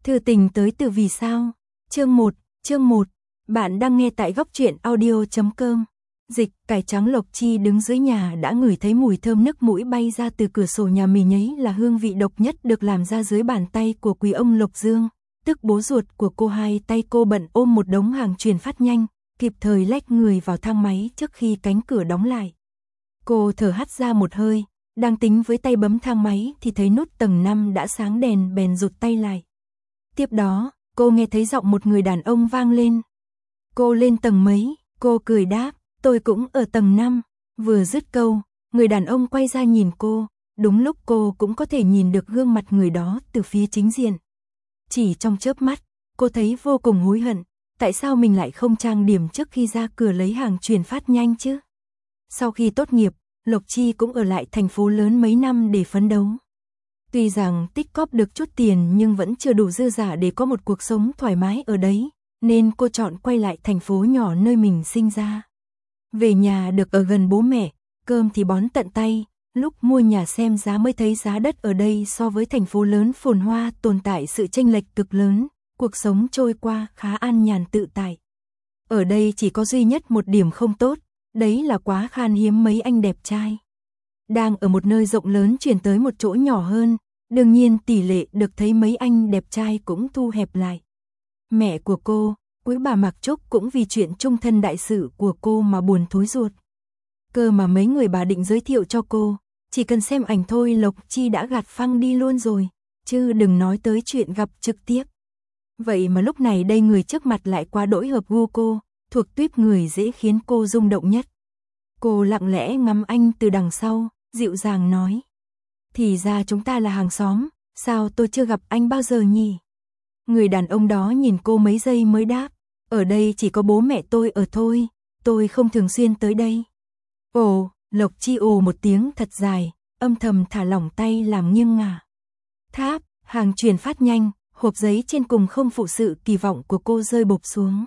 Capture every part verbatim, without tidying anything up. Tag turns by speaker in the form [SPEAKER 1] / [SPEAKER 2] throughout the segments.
[SPEAKER 1] Thư tình tới từ vì sao? Chương một, chương một. Bạn đang nghe tại góc truyện audio chấm com. Dịch, cải trắng Lộc Chi đứng dưới nhà đã ngửi thấy mùi thơm nức mũi bay ra từ cửa sổ nhà mình ấy là hương vị độc nhất được làm ra dưới bàn tay của quý ông Lộc Dương, tức bố ruột của cô. Hai tay cô bận ôm một đống hàng chuyển phát nhanh, kịp thời lách người vào thang máy trước khi cánh cửa đóng lại. Cô thở hắt ra một hơi, đang tính với tay bấm thang máy thì thấy nút tầng năm đã sáng đèn bèn rụt tay lại. Tiếp đó, cô nghe thấy giọng một người đàn ông vang lên. Cô lên tầng mấy? Cô cười đáp, tôi cũng ở tầng năm. Vừa dứt câu, người đàn ông quay ra nhìn cô, đúng lúc cô cũng có thể nhìn được gương mặt người đó từ phía chính diện. Chỉ trong chớp mắt, cô thấy vô cùng hối hận, tại sao mình lại không trang điểm trước khi ra cửa lấy hàng chuyển phát nhanh chứ? Sau khi tốt nghiệp, Lộc Chi cũng ở lại thành phố lớn mấy năm để phấn đấu. Tuy rằng tích cóp được chút tiền nhưng vẫn chưa đủ dư giả để có một cuộc sống thoải mái ở đấy, nên cô chọn quay lại thành phố nhỏ nơi mình sinh ra. Về nhà được ở gần bố mẹ, cơm thì bón tận tay, lúc mua nhà xem giá mới thấy giá đất ở đây so với thành phố lớn phồn hoa tồn tại sự chênh lệch cực lớn, cuộc sống trôi qua khá an nhàn tự tại. Ở đây chỉ có duy nhất một điểm không tốt, đấy là quá khan hiếm mấy anh đẹp trai. Đang ở một nơi rộng lớn chuyển tới một chỗ nhỏ hơn, đương nhiên tỷ lệ được thấy mấy anh đẹp trai cũng thu hẹp lại. Mẹ của cô, quý bà Mạc Trúc cũng vì chuyện chung thân đại sự của cô mà buồn thối ruột. Cơ mà mấy người bà định giới thiệu cho cô, chỉ cần xem ảnh thôi Lộc Chi đã gạt phăng đi luôn rồi, chứ đừng nói tới chuyện gặp trực tiếp. Vậy mà lúc này đây người trước mặt lại quá đỗi hợp gu cô, thuộc tuýp người dễ khiến cô rung động nhất. Cô lặng lẽ ngắm anh từ đằng sau, dịu dàng nói. Thì ra chúng ta là hàng xóm, sao tôi chưa gặp anh bao giờ nhỉ? Người đàn ông đó nhìn cô mấy giây mới đáp, ở đây chỉ có bố mẹ tôi ở thôi, tôi không thường xuyên tới đây. Ồ, Lộc Chi ồ một tiếng thật dài, âm thầm thả lỏng tay làm nghiêng ngả. Tháp, hàng chuyển phát nhanh, hộp giấy trên cùng không phụ sự kỳ vọng của cô rơi bộp xuống.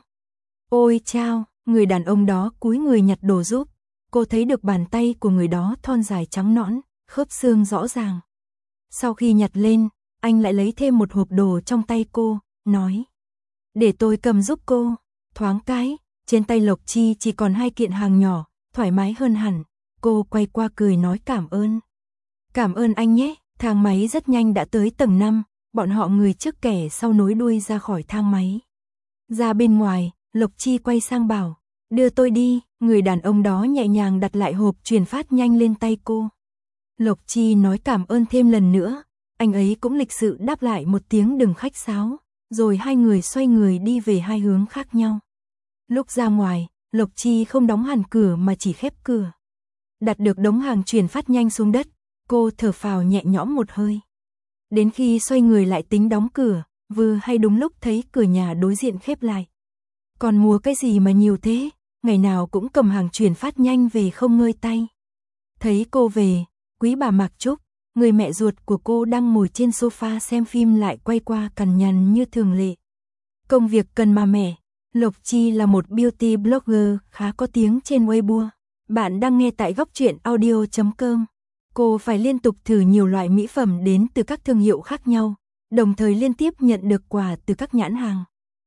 [SPEAKER 1] Ôi chao, người đàn ông đó cúi người nhặt đồ giúp. Cô thấy được bàn tay của người đó thon dài trắng nõn, khớp xương rõ ràng. Sau khi nhặt lên, anh lại lấy thêm một hộp đồ trong tay cô, nói. Để tôi cầm giúp cô. Thoáng cái, trên tay Lộc Chi chỉ còn hai kiện hàng nhỏ, thoải mái hơn hẳn. Cô quay qua cười nói cảm ơn. Cảm ơn anh nhé, thang máy rất nhanh đã tới tầng năm, bọn họ người trước kẻ sau nối đuôi ra khỏi thang máy. Ra bên ngoài, Lộc Chi quay sang bảo, đưa tôi đi, người đàn ông đó nhẹ nhàng đặt lại hộp chuyển phát nhanh lên tay cô. Lộc Chi nói cảm ơn thêm lần nữa, anh ấy cũng lịch sự đáp lại một tiếng đừng khách sáo, rồi hai người xoay người đi về hai hướng khác nhau. Lúc ra ngoài, Lộc Chi không đóng hẳn cửa mà chỉ khép cửa. Đặt được đống hàng chuyển phát nhanh xuống đất, cô thở phào nhẹ nhõm một hơi. Đến khi xoay người lại tính đóng cửa, vừa hay đúng lúc thấy cửa nhà đối diện khép lại. Còn mua cái gì mà nhiều thế, ngày nào cũng cầm hàng chuyển phát nhanh về không ngơi tay. Thấy cô về, quý bà Mạc Trúc, người mẹ ruột của cô đang ngồi trên sofa xem phim lại quay qua cằn nhằn như thường lệ. Công việc cần mà mẹ, Lộc Chi là một beauty blogger khá có tiếng trên Weibo. Bạn đang nghe tại góc truyện audio chấm com. Cô phải liên tục thử nhiều loại mỹ phẩm đến từ các thương hiệu khác nhau, đồng thời liên tiếp nhận được quà từ các nhãn hàng.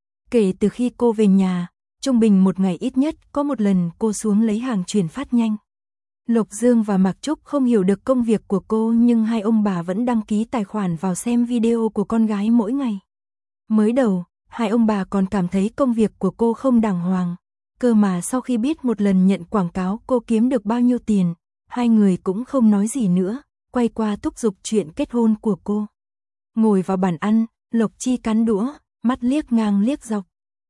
[SPEAKER 1] Kể từ khi cô về nhà, trung bình một ngày ít nhất có một lần cô xuống lấy hàng chuyển phát nhanh. Lộc Dương và Mạc Trúc không hiểu được công việc của cô nhưng hai ông bà vẫn đăng ký tài khoản vào xem video của con gái mỗi ngày. Mới đầu, hai ông bà còn cảm thấy công việc của cô không đàng hoàng. Cơ mà sau khi biết một lần nhận quảng cáo cô kiếm được bao nhiêu tiền, hai người cũng không nói gì nữa, quay qua thúc giục chuyện kết hôn của cô. Ngồi vào bàn ăn, Lộc Chi cắn đũa, mắt liếc ngang liếc dọc.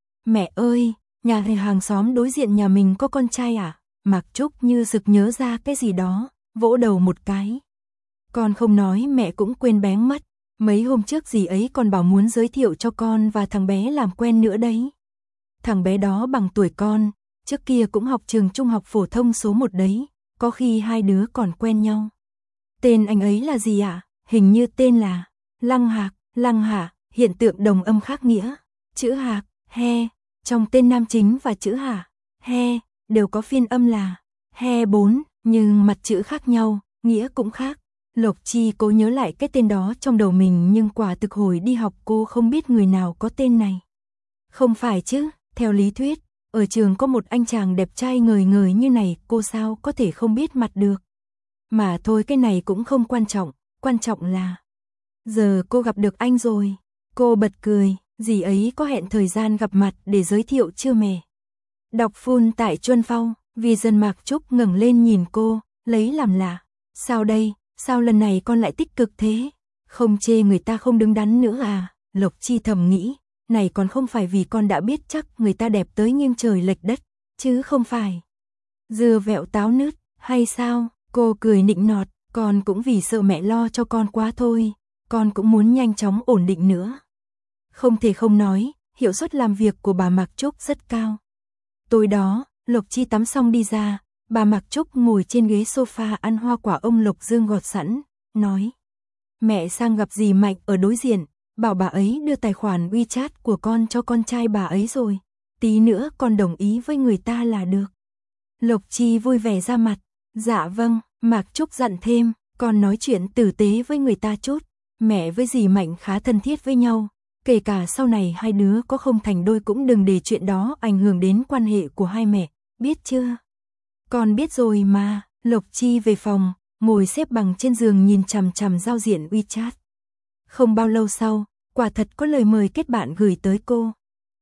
[SPEAKER 1] Mẹ ơi, nhà hàng xóm đối diện nhà mình có con trai à? Mạc Trúc như sực nhớ ra cái gì đó, vỗ đầu một cái. Con không nói mẹ cũng quên bén mất, mấy hôm trước dì ấy còn bảo muốn giới thiệu cho con và thằng bé làm quen nữa đấy. Thằng bé đó bằng tuổi con, trước kia cũng học trường trung học phổ thông số một đấy, có khi hai đứa còn quen nhau. Tên anh ấy là gì ạ? À? Hình như tên là Lăng Hạc, Lăng Hạ, hiện tượng đồng âm khác nghĩa. Chữ Hạc, he, trong tên nam chính và chữ Hạ, he, đều có phiên âm là he bốn, nhưng mặt chữ khác nhau, nghĩa cũng khác. Lộc Chi cố nhớ lại cái tên đó trong đầu mình nhưng quả thực hồi đi học cô không biết người nào có tên này. Không phải chứ, theo lý thuyết, ở trường có một anh chàng đẹp trai ngời ngời như này cô sao có thể không biết mặt được. Mà thôi cái này cũng không quan trọng, quan trọng là giờ cô gặp được anh rồi. Cô bật cười, dì ấy có hẹn thời gian gặp mặt để giới thiệu chưa mẹ? Đọc full tại Chuân Phong, vì dân Mạc Trúc ngẩng lên nhìn cô, lấy làm lạ. Sao đây, sao lần này con lại tích cực thế? Không chê người ta không đứng đắn nữa à? Lộc Chi thầm nghĩ, này còn không phải vì con đã biết chắc người ta đẹp tới nghiêng trời lệch đất, chứ không phải dưa vẹo táo nứt, hay sao? Cô cười nịnh nọt, con cũng vì sợ mẹ lo cho con quá thôi, con cũng muốn nhanh chóng ổn định nữa. Không thể không nói, hiệu suất làm việc của bà Mạc Trúc rất cao. Tối đó, Lộc Chi tắm xong đi ra, bà Mạc Trúc ngồi trên ghế sofa ăn hoa quả ông Lộc Dương gọt sẵn, nói: "Mẹ sang gặp dì Mạnh ở đối diện, bảo bà ấy đưa tài khoản WeChat của con cho con trai bà ấy rồi, tí nữa con đồng ý với người ta là được." Lộc Chi vui vẻ ra mặt, "Dạ vâng." Mạc Trúc dặn thêm, "Con nói chuyện tử tế với người ta chút, mẹ với dì Mạnh khá thân thiết với nhau, kể cả sau này hai đứa có không thành đôi cũng đừng để chuyện đó ảnh hưởng đến quan hệ của hai mẹ, biết chưa?" "Con biết rồi mà." Lộc Chi về phòng, ngồi xếp bằng trên giường nhìn chằm chằm giao diện WeChat. Không bao lâu sau, quả thật có lời mời kết bạn gửi tới cô.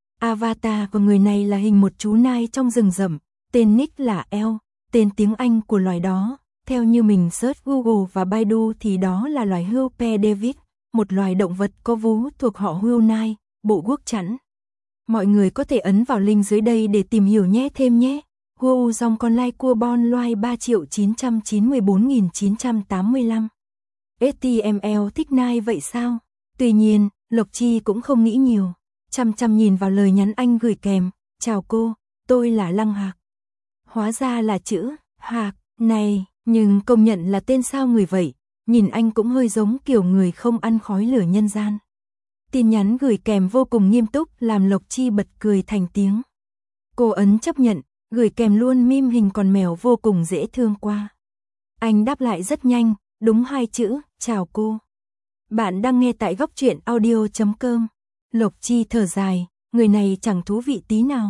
[SPEAKER 1] Avatar của người này là hình một chú nai trong rừng rậm, tên nick là L, tên tiếng Anh của loài đó. Theo như mình search Google và Baidu thì đó là loài hươu pe David, một loài động vật có vú thuộc họ hươu nai, bộ guốc chẵn. Mọi người có thể ấn vào link dưới đây để tìm hiểu nhé thêm nhé. Hươu dòng con lai cua bon loài ba triệu chín trăm chín mươi bốn nghìn chín trăm tám mươi lăm. ếch ti em lờ thích nai vậy sao? Tuy nhiên, Lộc Chi cũng không nghĩ nhiều, chăm chăm nhìn vào lời nhắn anh gửi kèm: "Chào cô, tôi là Lăng Hạc." Hóa ra là chữ Hạc này, nhưng công nhận là tên sao người vậy, nhìn anh cũng hơi giống kiểu người không ăn khói lửa nhân gian. Tin nhắn gửi kèm vô cùng nghiêm túc làm Lộc Chi bật cười thành tiếng. Cô ấn chấp nhận, gửi kèm luôn meme hình con mèo vô cùng dễ thương qua. Anh đáp lại rất nhanh, đúng hai chữ: "Chào cô." Bạn đang nghe tại góc truyện audio chấm com. Lộc Chi thở dài, người này chẳng thú vị tí nào.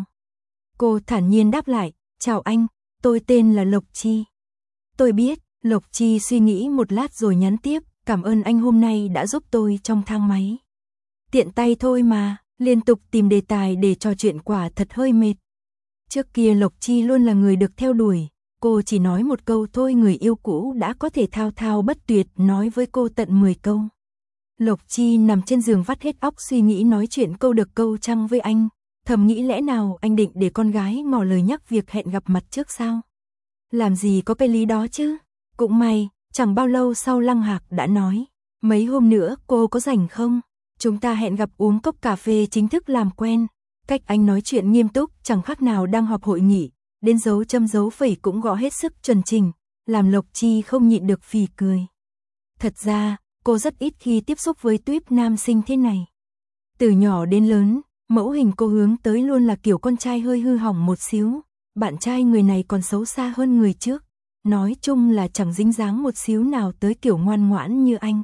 [SPEAKER 1] Cô thản nhiên đáp lại: "Chào anh, tôi tên là Lộc Chi." "Tôi biết." Lộc Chi suy nghĩ một lát rồi nhắn tiếp: "Cảm ơn anh hôm nay đã giúp tôi trong thang máy." Tiện tay thôi mà, liên tục tìm đề tài để trò chuyện quả thật hơi mệt. Trước kia Lộc Chi luôn là người được theo đuổi, cô chỉ nói một câu thôi người yêu cũ đã có thể thao thao bất tuyệt nói với cô tận mười câu. Lộc Chi nằm trên giường vắt hết óc suy nghĩ nói chuyện câu được câu trăng với anh, thầm nghĩ lẽ nào anh định để con gái ngỏ lời nhắc việc hẹn gặp mặt trước sao? Làm gì có cái lý đó chứ? Cũng may, chẳng bao lâu sau Lăng Hạc đã nói: "Mấy hôm nữa cô có rảnh không? Chúng ta hẹn gặp uống cốc cà phê chính thức làm quen." Cách anh nói chuyện nghiêm túc chẳng khác nào đang họp hội nghị, đến dấu chấm dấu phẩy cũng gõ hết sức chuẩn chỉnh, làm Lộc Chi không nhịn được phì cười. Thật ra, cô rất ít khi tiếp xúc với tuýp nam sinh thế này. Từ nhỏ đến lớn, mẫu hình cô hướng tới luôn là kiểu con trai hơi hư hỏng một xíu, bạn trai người này còn xấu xa hơn người trước, nói chung là chẳng dính dáng một xíu nào tới kiểu ngoan ngoãn như anh.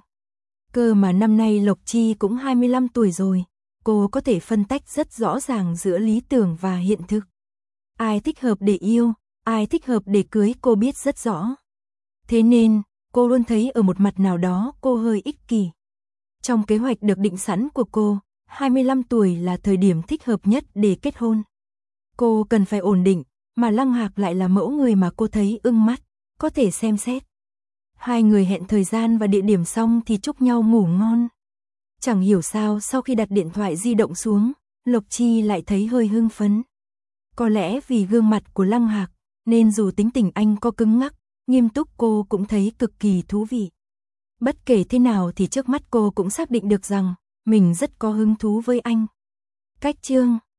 [SPEAKER 1] Cơ mà năm nay Lộc Chi cũng hai mươi lăm tuổi rồi, cô có thể phân tách rất rõ ràng giữa lý tưởng và hiện thực. Ai thích hợp để yêu, ai thích hợp để cưới cô biết rất rõ. Thế nên, cô luôn thấy ở một mặt nào đó cô hơi ích kỷ. Trong kế hoạch được định sẵn của cô, hai mươi lăm tuổi là thời điểm thích hợp nhất để kết hôn. Cô cần phải ổn định, mà Lăng Hạc lại là mẫu người mà cô thấy ưng mắt, có thể xem xét. Hai người hẹn thời gian và địa điểm xong thì chúc nhau ngủ ngon. Chẳng hiểu sao sau khi đặt điện thoại di động xuống, Lộc Chi lại thấy hơi hưng phấn. Có lẽ vì gương mặt của Lăng Hạc, nên dù tính tình anh có cứng ngắc, nghiêm túc cô cũng thấy cực kỳ thú vị. Bất kể thế nào thì trước mắt cô cũng xác định được rằng, mình rất có hứng thú với anh. Cách chương